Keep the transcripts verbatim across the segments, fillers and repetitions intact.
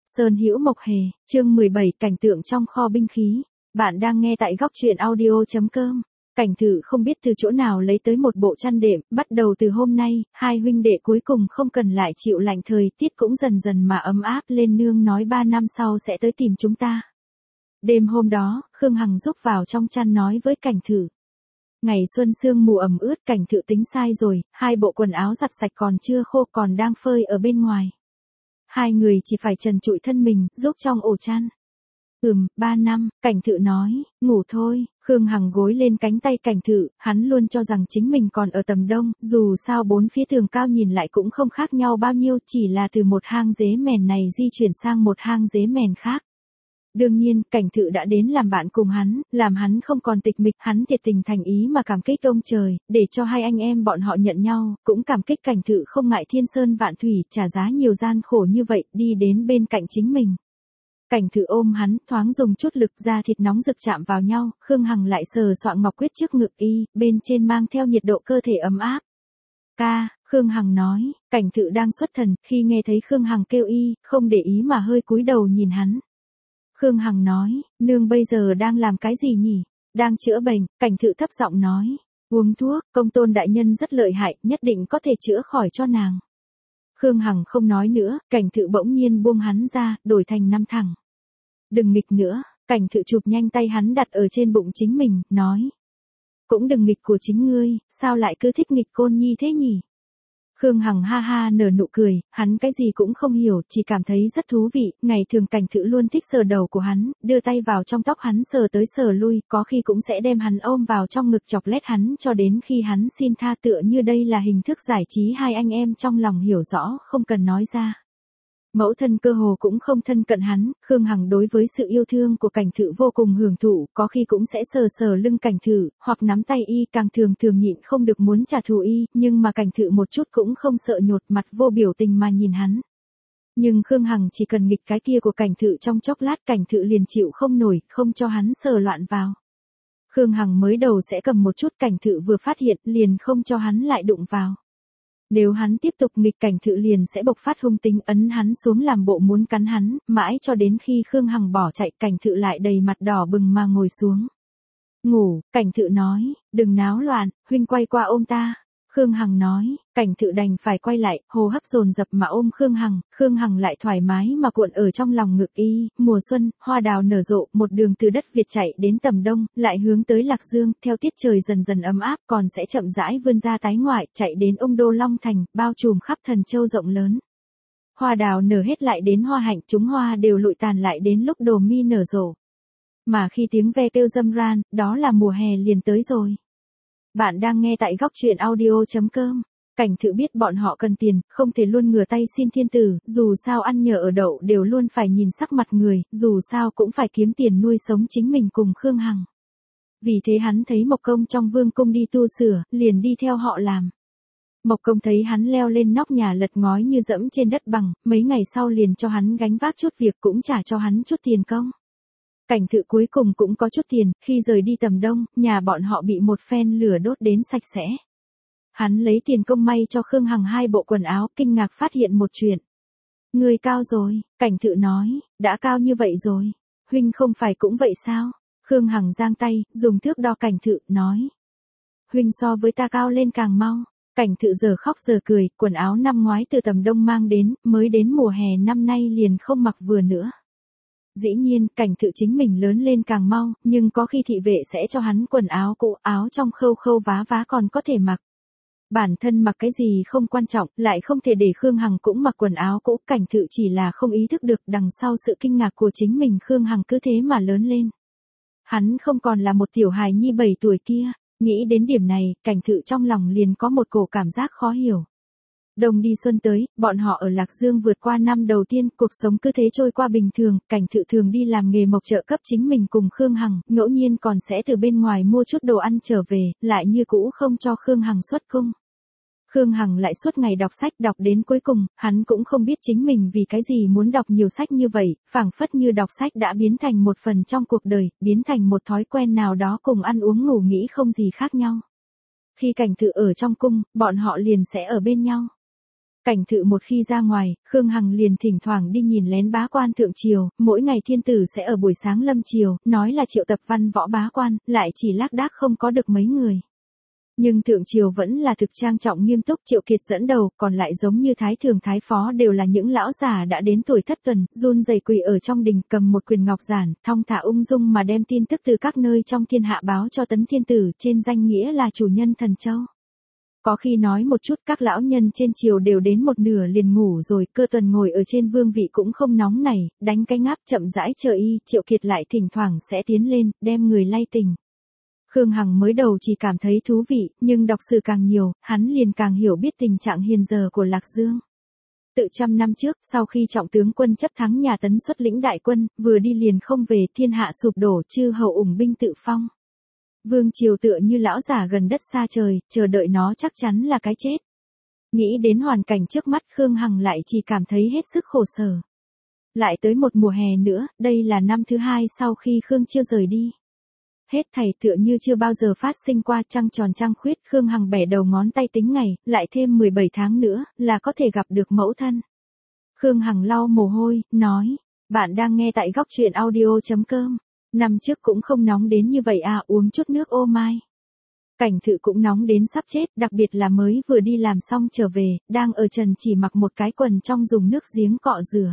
Sơn Hữu Mộc Hề, chương mười bảy cảnh tượng trong kho binh khí. Bạn đang nghe tại góc truyện audio chấm com. Cảnh Thự không biết từ chỗ nào lấy tới một bộ chăn đệm, bắt đầu từ hôm nay, hai huynh đệ cuối cùng không cần lại chịu lạnh, thời tiết cũng dần dần mà ấm áp lên. Nương nói ba năm sau sẽ tới tìm chúng ta. Đêm hôm đó, Khương Hằng rúc vào trong chăn nói với Cảnh Thự. Ngày xuân sương mù ẩm ướt, Cảnh Thự tính sai rồi, hai bộ quần áo giặt sạch còn chưa khô còn đang phơi ở bên ngoài. Hai người chỉ phải trần trụi thân mình, rúc trong ổ chăn. Ừm, ba năm, Cảnh Thự nói, ngủ thôi. Khương Hằng gối lên cánh tay Cảnh Thự, hắn luôn cho rằng chính mình còn ở tầm đông, dù sao bốn phía tường cao nhìn lại cũng không khác nhau bao nhiêu, chỉ là từ một hang dế mèn này di chuyển sang một hang dế mèn khác. Đương nhiên, Cảnh Thự đã đến làm bạn cùng hắn, làm hắn không còn tịch mịch, hắn thiệt tình thành ý mà cảm kích ông trời, để cho hai anh em bọn họ nhận nhau, cũng cảm kích Cảnh Thự không ngại thiên sơn vạn thủy, trả giá nhiều gian khổ như vậy, đi đến bên cạnh chính mình. Cảnh Thự ôm hắn, thoáng dùng chút lực, da thịt nóng rực chạm vào nhau, Khương Hằng lại sờ soạng ngọc quyết trước ngực y, bên trên mang theo nhiệt độ cơ thể ấm áp. Ca, Khương Hằng nói. Cảnh Thự đang xuất thần, khi nghe thấy Khương Hằng kêu y, không để ý mà hơi cúi đầu nhìn hắn. Khương Hằng nói, nương bây giờ đang làm cái gì nhỉ? Đang chữa bệnh. Cảnh Thự thấp giọng nói, uống thuốc, Công Tôn đại nhân rất lợi hại, nhất định có thể chữa khỏi cho nàng. Khương Hằng không nói nữa, Cảnh Thự bỗng nhiên buông hắn ra, đổi thành năm thẳng. Đừng nghịch nữa. Cảnh Thự chụp nhanh tay hắn đặt ở trên bụng chính mình, nói. Cũng đừng nghịch của chính ngươi, sao lại cứ thích nghịch Côn Nhi thế nhỉ? Khương Hằng ha ha nở nụ cười, hắn cái gì cũng không hiểu, chỉ cảm thấy rất thú vị, ngày thường Cảnh Thự luôn thích sờ đầu của hắn, đưa tay vào trong tóc hắn sờ tới sờ lui, có khi cũng sẽ đem hắn ôm vào trong ngực chọc lét hắn cho đến khi hắn xin tha, tựa như đây là hình thức giải trí hai anh em trong lòng hiểu rõ, không cần nói ra. Mẫu thân cơ hồ cũng không thân cận hắn, Khương Hằng đối với sự yêu thương của Cảnh Thự vô cùng hưởng thụ, có khi cũng sẽ sờ sờ lưng Cảnh Thự, hoặc nắm tay y, càng thường thường nhịn không được muốn trả thù y, nhưng mà Cảnh Thự một chút cũng không sợ nhột, mặt vô biểu tình mà nhìn hắn. Nhưng Khương Hằng chỉ cần nghịch cái kia của Cảnh Thự trong chốc lát, Cảnh Thự liền chịu không nổi, không cho hắn sờ loạn vào. Khương Hằng mới đầu sẽ cầm một chút, Cảnh Thự vừa phát hiện liền không cho hắn lại đụng vào. Nếu hắn tiếp tục nghịch, Cảnh Thự liền sẽ bộc phát hung tính, ấn hắn xuống làm bộ muốn cắn hắn, mãi cho đến khi Khương Hằng bỏ chạy, Cảnh Thự lại đầy mặt đỏ bừng mà ngồi xuống. Ngủ. Cảnh Thự nói, đừng náo loạn, huynh quay qua ôm ta. Khương Hằng nói. Cảnh Thự đành phải quay lại, hô hấp dồn dập mà ôm Khương Hằng, Khương Hằng lại thoải mái mà cuộn ở trong lòng ngực y. Mùa xuân, hoa đào nở rộ, một đường từ đất Việt chạy đến tầm đông, lại hướng tới Lạc Dương, theo tiết trời dần dần ấm áp, còn sẽ chậm rãi vươn ra tái ngoại, chạy đến Ung Đô Long Thành, bao trùm khắp Thần Châu rộng lớn. Hoa đào nở hết lại đến hoa hạnh, chúng hoa đều lụi tàn lại đến lúc đồ mi nở rộ. Mà khi tiếng ve kêu râm ran, đó là mùa hè liền tới rồi. Bạn đang nghe tại góc truyện audio chấm com. Cảnh Thự biết bọn họ cần tiền, không thể luôn ngửa tay xin thiên tử, dù sao ăn nhờ ở đậu đều luôn phải nhìn sắc mặt người, dù sao cũng phải kiếm tiền nuôi sống chính mình cùng Khương Hằng. Vì thế hắn thấy Mộc Công trong vương cung đi tu sửa, liền đi theo họ làm. Mộc Công thấy hắn leo lên nóc nhà lật ngói như dẫm trên đất bằng, mấy ngày sau liền cho hắn gánh vác chút việc, cũng trả cho hắn chút tiền công. Cảnh Thự cuối cùng cũng có chút tiền, khi rời đi tầm đông, nhà bọn họ bị một phen lửa đốt đến sạch sẽ. Hắn lấy tiền công may cho Khương Hằng hai bộ quần áo, kinh ngạc phát hiện một chuyện. Người cao rồi. Cảnh Thự nói, đã cao như vậy rồi. Huynh không phải cũng vậy sao? Khương Hằng giang tay, dùng thước đo Cảnh Thự, nói. Huynh so với ta cao lên càng mau. Cảnh Thự giờ khóc giờ cười, quần áo năm ngoái từ tầm đông mang đến, mới đến mùa hè năm nay liền không mặc vừa nữa. Dĩ nhiên, Cảnh Thự chính mình lớn lên càng mau, nhưng có khi thị vệ sẽ cho hắn quần áo cũ, áo trong khâu khâu vá vá còn có thể mặc. Bản thân mặc cái gì không quan trọng, lại không thể để Khương Hằng cũng mặc quần áo cũ, Cảnh Thự chỉ là không ý thức được đằng sau sự kinh ngạc của chính mình Khương Hằng cứ thế mà lớn lên. Hắn không còn là một tiểu hài nhi bảy tuổi kia, nghĩ đến điểm này, Cảnh Thự trong lòng liền có một cổ cảm giác khó hiểu. Đông đi xuân tới, bọn họ ở Lạc Dương vượt qua năm đầu tiên, cuộc sống cứ thế trôi qua bình thường, Cảnh Thự thường đi làm nghề mộc trợ cấp chính mình cùng Khương Hằng, ngẫu nhiên còn sẽ từ bên ngoài mua chút đồ ăn trở về, lại như cũ không cho Khương Hằng xuất cung. Khương Hằng lại suốt ngày đọc sách, đọc đến cuối cùng, hắn cũng không biết chính mình vì cái gì muốn đọc nhiều sách như vậy, phảng phất như đọc sách đã biến thành một phần trong cuộc đời, biến thành một thói quen nào đó, cùng ăn uống ngủ nghỉ không gì khác nhau. Khi Cảnh Thự ở trong cung, bọn họ liền sẽ ở bên nhau. Cảnh Thự một khi ra ngoài, Khương Hằng liền thỉnh thoảng đi nhìn lén bá quan thượng triều, mỗi ngày thiên tử sẽ ở buổi sáng lâm triều, nói là triệu tập văn võ bá quan, lại chỉ lác đác không có được mấy người. Nhưng thượng triều vẫn là thực trang trọng nghiêm túc, Triệu Kiệt dẫn đầu, còn lại giống như thái thường thái phó đều là những lão già đã đến tuổi thất tuần, run rẩy quỳ ở trong đình, cầm một quyền ngọc giản, thong thả ung dung mà đem tin tức từ các nơi trong thiên hạ báo cho Tấn Thiên Tử, trên danh nghĩa là chủ nhân thần châu. Có khi nói một chút các lão nhân trên triều đều đến một nửa liền ngủ rồi, Cơ Tuần ngồi ở trên vương vị cũng không nóng nảy, đánh cái ngáp chậm rãi chờ y, Triệu Kiệt lại thỉnh thoảng sẽ tiến lên, đem người lay tỉnh. Khương Hằng mới đầu chỉ cảm thấy thú vị, nhưng đọc sử càng nhiều, hắn liền càng hiểu biết tình trạng hiện giờ của Lạc Dương. Tự trăm năm trước, sau khi trọng tướng quân chấp thắng nhà Tấn xuất lĩnh đại quân, vừa đi liền không về, thiên hạ sụp đổ, chư hầu ủng binh tự phong. Vương triều tựa như lão giả gần đất xa trời, chờ đợi nó chắc chắn là cái chết. Nghĩ đến hoàn cảnh trước mắt, Khương Hằng lại chỉ cảm thấy hết sức khổ sở. Lại tới một mùa hè nữa, đây là năm thứ hai sau khi Khương Chiêu rời đi. Hết thảy tựa như chưa bao giờ phát sinh qua, trăng tròn trăng khuyết, Khương Hằng bẻ đầu ngón tay tính ngày, lại thêm mười bảy tháng nữa, là có thể gặp được mẫu thân. Khương Hằng lau mồ hôi, nói, bạn đang nghe tại góc truyện audio chấm com. Năm trước cũng không nóng đến như vậy à, uống chút nước ô mai. Cảnh Thự cũng nóng đến sắp chết, đặc biệt là mới vừa đi làm xong trở về, đang ở trần chỉ mặc một cái quần trong dùng nước giếng cọ rửa.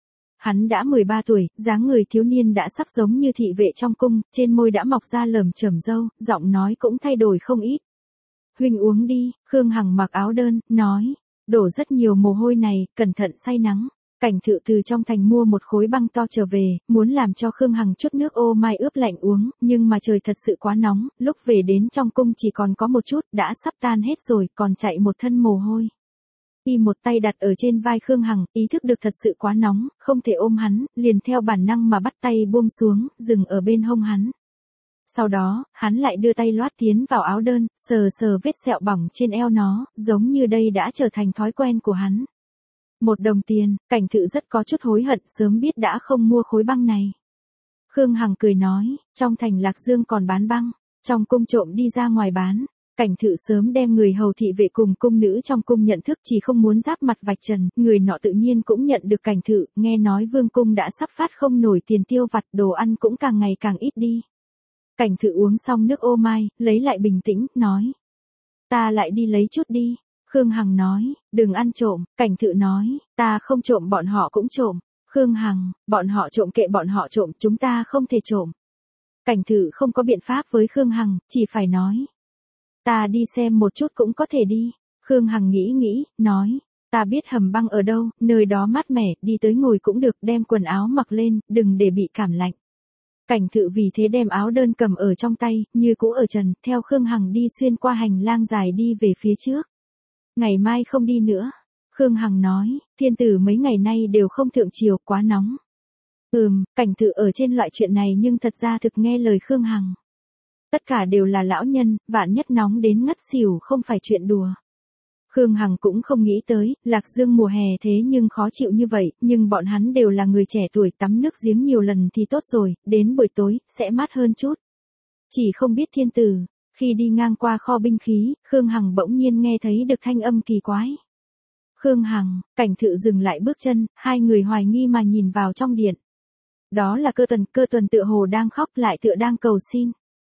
Hắn đã mười ba tuổi, dáng người thiếu niên đã sắp giống như thị vệ trong cung, trên môi đã mọc ra lởm chởm râu, giọng nói cũng thay đổi không ít. Huynh uống đi, Khương Hằng mặc áo đơn, nói, đổ rất nhiều mồ hôi này, cẩn thận say nắng. Cảnh Thự từ trong thành mua một khối băng to trở về, muốn làm cho Khương Hằng chút nước ô mai ướp lạnh uống, nhưng mà trời thật sự quá nóng, lúc về đến trong cung chỉ còn có một chút, đã sắp tan hết rồi, còn chạy một thân mồ hôi. Y một tay đặt ở trên vai Khương Hằng, ý thức được thật sự quá nóng, không thể ôm hắn, liền theo bản năng mà bắt tay buông xuống, dừng ở bên hông hắn. Sau đó, hắn lại đưa tay loát tiến vào áo đơn, sờ sờ vết sẹo bỏng trên eo nó, giống như đây đã trở thành thói quen của hắn. Một đồng tiền, Cảnh Thự rất có chút hối hận, sớm biết đã không mua khối băng này. Khương Hằng cười nói, trong thành Lạc Dương còn bán băng, trong cung trộm đi ra ngoài bán. Cảnh Thự sớm đem người hầu thị vệ cùng cung nữ trong cung nhận thức, chỉ không muốn giáp mặt vạch trần, người nọ tự nhiên cũng nhận được Cảnh Thự, nghe nói vương cung đã sắp phát không nổi tiền tiêu vặt, đồ ăn cũng càng ngày càng ít đi. Cảnh Thự uống xong nước ô mai, lấy lại bình tĩnh, nói. Ta lại đi lấy chút đi. Khương Hằng nói, đừng ăn trộm. Cảnh Thự nói, ta không trộm, bọn họ cũng trộm. Khương Hằng, bọn họ trộm kệ bọn họ trộm, chúng ta không thể trộm. Cảnh Thự không có biện pháp với Khương Hằng, chỉ phải nói. Ta đi xem một chút cũng có thể đi. Khương Hằng nghĩ nghĩ, nói, ta biết hầm băng ở đâu, nơi đó mát mẻ, đi tới ngồi cũng được, đem quần áo mặc lên, đừng để bị cảm lạnh. Cảnh Thự vì thế đem áo đơn cầm ở trong tay, như cũ ở trần, theo Khương Hằng đi xuyên qua hành lang dài đi về phía trước. Ngày mai không đi nữa. Khương Hằng nói, thiên tử mấy ngày nay đều không thượng triều, quá nóng. Ừm, Cảnh Thự ở trên loại chuyện này nhưng thật ra thực nghe lời Khương Hằng. Tất cả đều là lão nhân, vạn nhất nóng đến ngất xỉu không phải chuyện đùa. Khương Hằng cũng không nghĩ tới, Lạc Dương mùa hè thế nhưng khó chịu như vậy, nhưng bọn hắn đều là người trẻ tuổi, tắm nước giếng nhiều lần thì tốt rồi, đến buổi tối, sẽ mát hơn chút. Chỉ không biết thiên tử, khi đi ngang qua kho binh khí, Khương Hằng bỗng nhiên nghe thấy được thanh âm kỳ quái. Khương Hằng, Cảnh Thự dừng lại bước chân, hai người hoài nghi mà nhìn vào trong điện. Đó là Cơ Tuần, Cơ Tuần tựa hồ đang khóc lại tựa đang cầu xin.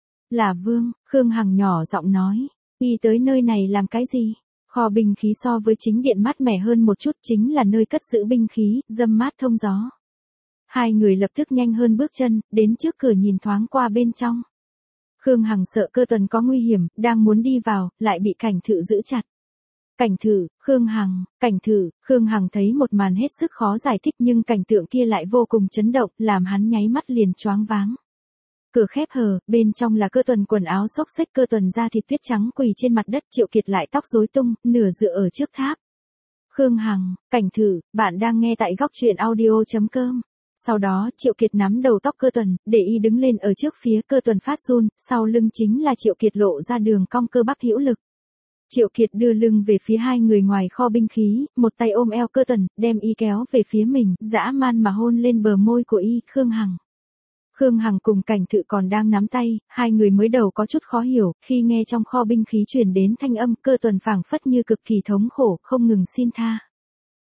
Là Vương, Khương Hằng nhỏ giọng nói, đi tới nơi này làm cái gì? Kho binh khí so với chính điện mát mẻ hơn một chút, chính là nơi cất giữ binh khí, dâm mát thông gió. Hai người lập tức nhanh hơn bước chân, đến trước cửa nhìn thoáng qua bên trong. Khương Hằng sợ Cơ Tuần có nguy hiểm, đang muốn đi vào, lại bị Cảnh Thự giữ chặt. Cảnh Thự, Khương Hằng, Cảnh Thự, Khương Hằng thấy một màn hết sức khó giải thích, nhưng cảnh tượng kia lại vô cùng chấn động, làm hắn nháy mắt liền choáng váng. Cửa khép hờ, bên trong là Cơ Tuần quần áo xốc xếch, Cơ Tuần da thịt tuyết trắng quỳ trên mặt đất, Triệu Kiệt lại tóc rối tung, nửa dựa ở trước tháp. Khương Hằng, Cảnh Thự, bạn đang nghe tại góc truyện audio chấm com. Sau đó, Triệu Kiệt nắm đầu tóc Cơ Tuần, để y đứng lên ở trước phía, Cơ Tuần phát run, sau lưng chính là Triệu Kiệt lộ ra đường cong cơ bắp hữu lực. Triệu Kiệt đưa lưng về phía hai người ngoài kho binh khí, một tay ôm eo Cơ Tuần, đem y kéo về phía mình, dã man mà hôn lên bờ môi của y. Khương Hằng. Khương Hằng cùng Cảnh Thự còn đang nắm tay, hai người mới đầu có chút khó hiểu, khi nghe trong kho binh khí truyền đến thanh âm, Cơ Tuần phảng phất như cực kỳ thống khổ, không ngừng xin tha.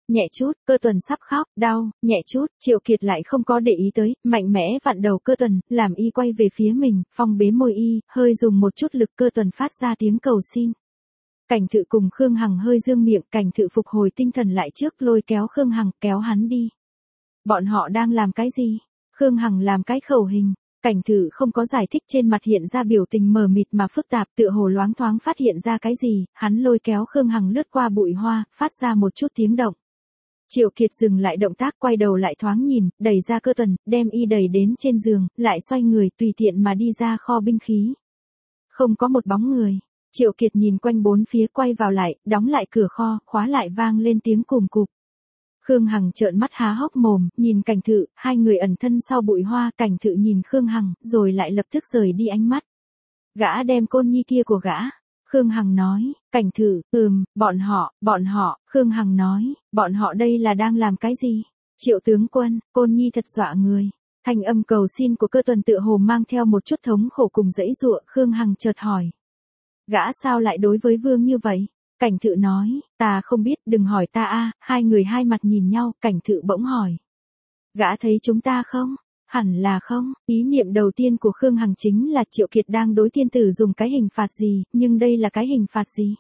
nhẹ chút, Cơ Tuần sắp khóc, đau, nhẹ chút, Triệu Kiệt lại không có để ý tới, mạnh mẽ vặn đầu Cơ Tuần, làm y quay về phía mình, phong bế môi y, hơi dùng một chút lực Cơ Tuần phát ra tiếng cầu xin. Cảnh Thự cùng Khương Hằng hơi dương miệng, Cảnh Thự phục hồi tinh thần lại trước lôi kéo Khương Hằng, kéo hắn đi. Bọn họ đang làm cái gì? Khương Hằng làm cái khẩu hình. Cảnh Thự không có giải thích, trên mặt hiện ra biểu tình mờ mịt mà phức tạp, tựa hồ loáng thoáng phát hiện ra cái gì, hắn lôi kéo Khương Hằng lướt qua bụi hoa, phát ra một chút tiếng động. Triệu Kiệt dừng lại động tác, quay đầu lại thoáng nhìn, đẩy ra Cơ Tuần, đem y đẩy đến trên giường, lại xoay người tùy tiện mà đi ra kho binh khí. Không có một bóng người. Triệu Kiệt nhìn quanh bốn phía, quay vào lại, đóng lại cửa kho, khóa lại, vang lên tiếng cùm cụp. Khương Hằng trợn mắt há hốc mồm, nhìn Cảnh Thự, hai người ẩn thân sau bụi hoa, Cảnh Thự nhìn Khương Hằng, rồi lại lập tức rời đi ánh mắt. Gã đem côn nhi kia của gã. Khương Hằng nói, Cảnh Thự, ừm, bọn họ, bọn họ, Khương Hằng nói, bọn họ đây là đang làm cái gì? Triệu tướng quân, côn nhi thật dọa người. Thanh âm cầu xin của Cơ Tuần tựa hồ mang theo một chút thống khổ cùng dãy dụa, Khương Hằng chợt hỏi. Gã sao lại đối với vương như vậy? Cảnh Thự nói, ta không biết, đừng hỏi ta a. Hai người hai mặt nhìn nhau, Cảnh Thự bỗng hỏi. Gã thấy chúng ta không? Hẳn là không, ý niệm đầu tiên của Khương Hằng chính là Triệu Kiệt đang đối tiên tử dùng cái hình phạt gì, nhưng đây là cái hình phạt gì?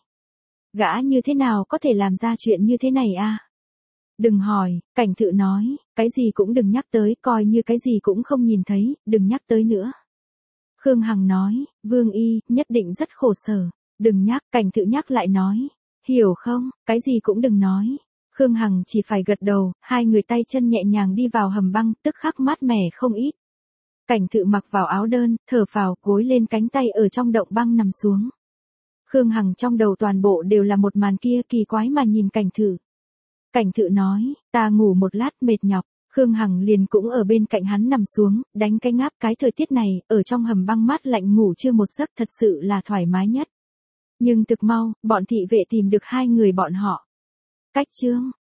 Gã như thế nào có thể làm ra chuyện như thế này a? Đừng hỏi, Cảnh Thự nói, cái gì cũng đừng nhắc tới, coi như cái gì cũng không nhìn thấy, đừng nhắc tới nữa. Khương Hằng nói, Vương y, nhất định rất khổ sở. Đừng nhắc, Cảnh Thự nhắc lại nói. Hiểu không, cái gì cũng đừng nói. Khương Hằng chỉ phải gật đầu, hai người tay chân nhẹ nhàng đi vào hầm băng, tức khắc mát mẻ không ít. Cảnh Thự mặc vào áo đơn, thở phào, gối lên cánh tay ở trong động băng nằm xuống. Khương Hằng trong đầu toàn bộ đều là một màn kia, kỳ quái mà nhìn Cảnh Thự. Cảnh Thự nói, ta ngủ một lát mệt nhọc. Khương Hằng liền cũng ở bên cạnh hắn nằm xuống, đánh cái ngáp, cái thời tiết này, ở trong hầm băng mát lạnh ngủ chưa một giấc thật sự là thoải mái nhất. Nhưng thực mau, bọn thị vệ tìm được hai người bọn họ. Cách chương,